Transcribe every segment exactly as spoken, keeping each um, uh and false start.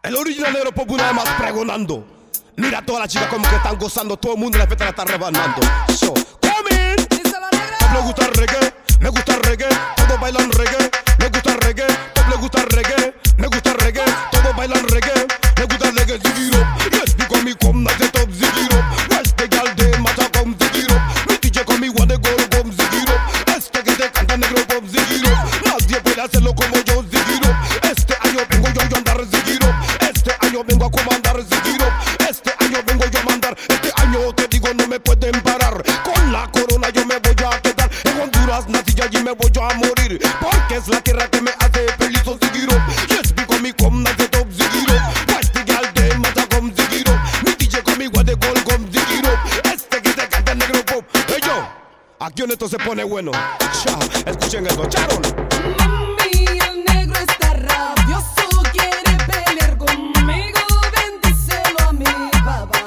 El original negro pop una vez más pregonando. Mira a todas las chicas como que están gozando. Todo el mundo en la fiesta la está rebanando. So, come in. Pop le gusta el reggae, me gusta el reggae. Todos bailan reggae, me gusta el reggae. Pop le gusta el reggae, me gusta el reggae. Todos bailan reggae, me gusta el reggae. Ziggy up, yes, because me come like the top ziggy up. Watch the girl de mata come ziggy up. Mi D J con mi one de go come ziggy up. Este que te canta negro pop ziggy up. Nadie puede hacerlo como yo ziggy up. Este año vengo yo a andar ziggy up. Este año vengo a comandar ziggy up. Este año vengo yo a mandar. Este año te digo no me pueden parar. Con la corona yo me voy a quedar. En Honduras nací y allí me voy a morir. Porque es la tierra que me hace feliz. So ziggy up, yes, because me come like the top ziggy up. Watch the girl de mata come ziggy up. Mi D J con mi guay de gol come ziggy up. Este que te canta negro pop. Hey yo, aquí donde esto se pone bueno. Cha, escuchen esto, Charon. Mami, el negro está rabioso, quiere pelear conmigo, bendícelo a mi papá.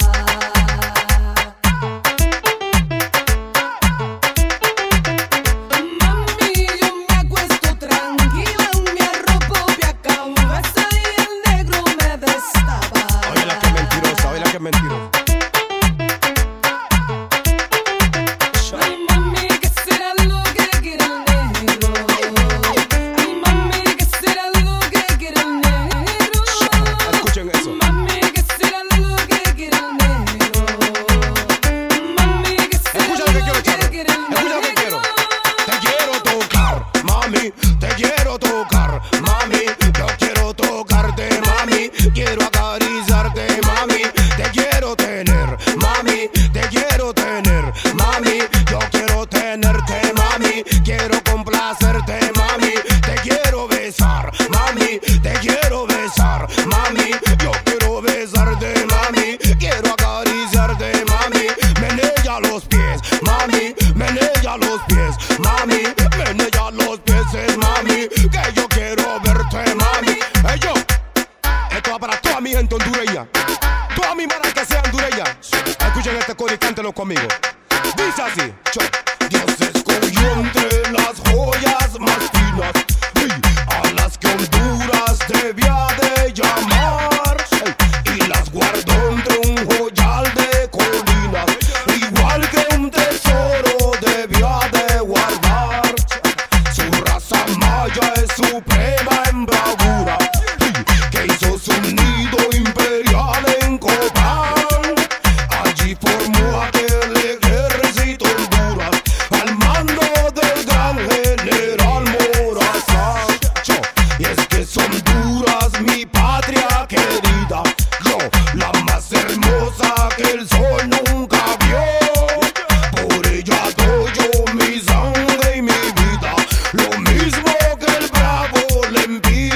Mami, yo me acuesto tranquila, me arropo de cabeza y el negro me destapa. Oye la que es mentirosa, oye la que es mentirosa. Ay, mami, ¿qué será lo que quiere el negro? Ay, mami, ¿qué será lo que quiere el negro? Escuchen eso. Mami, ¿qué será lo que quiere el negro? Mami, ¿qué será Escucha lo que quiero, lo Charo. que quiere el Escucha lo que quiero. negro? Te quiero tocar, mami, te quiero tocar, mami, yo quiero tocarte, mami, quiero acariciarte, mami, te quiero tener, mami, te quiero tener, mami, yo quiero tenerte, mami, quiero complacerte, mami, te quiero besar, mami, te quiero besar, mami, yo quiero besarte, mami, quiero acariciarte, mami, menea los pies, mami, menea los pies, mami, menea los pies, mami, que yo quiero verte, mami. Hey yo, esto va para toda mi gente hondureña, toda mi mara que sea hondureña. Escuchen este coro y cántelo conmigo. Dice así, yo. Dios escogió entre las joyas más finas, ey, a las que Honduras debía de llamar, ey, y las guardó entre un joyal de colinas, igual que un tesoro debía de guardar. Su raza maya es suprema en bravura, ey, que hizo su nido imperial en Copán. Allí formó aquel ejército Honduras al mando del gran general Morazán. Yo, y es que es Honduras mi patria querida, yo, la más hermosa que el sol nunca vio. Por ella doy yo mi sangre y mi vida, lo mismo que el bravo le envía.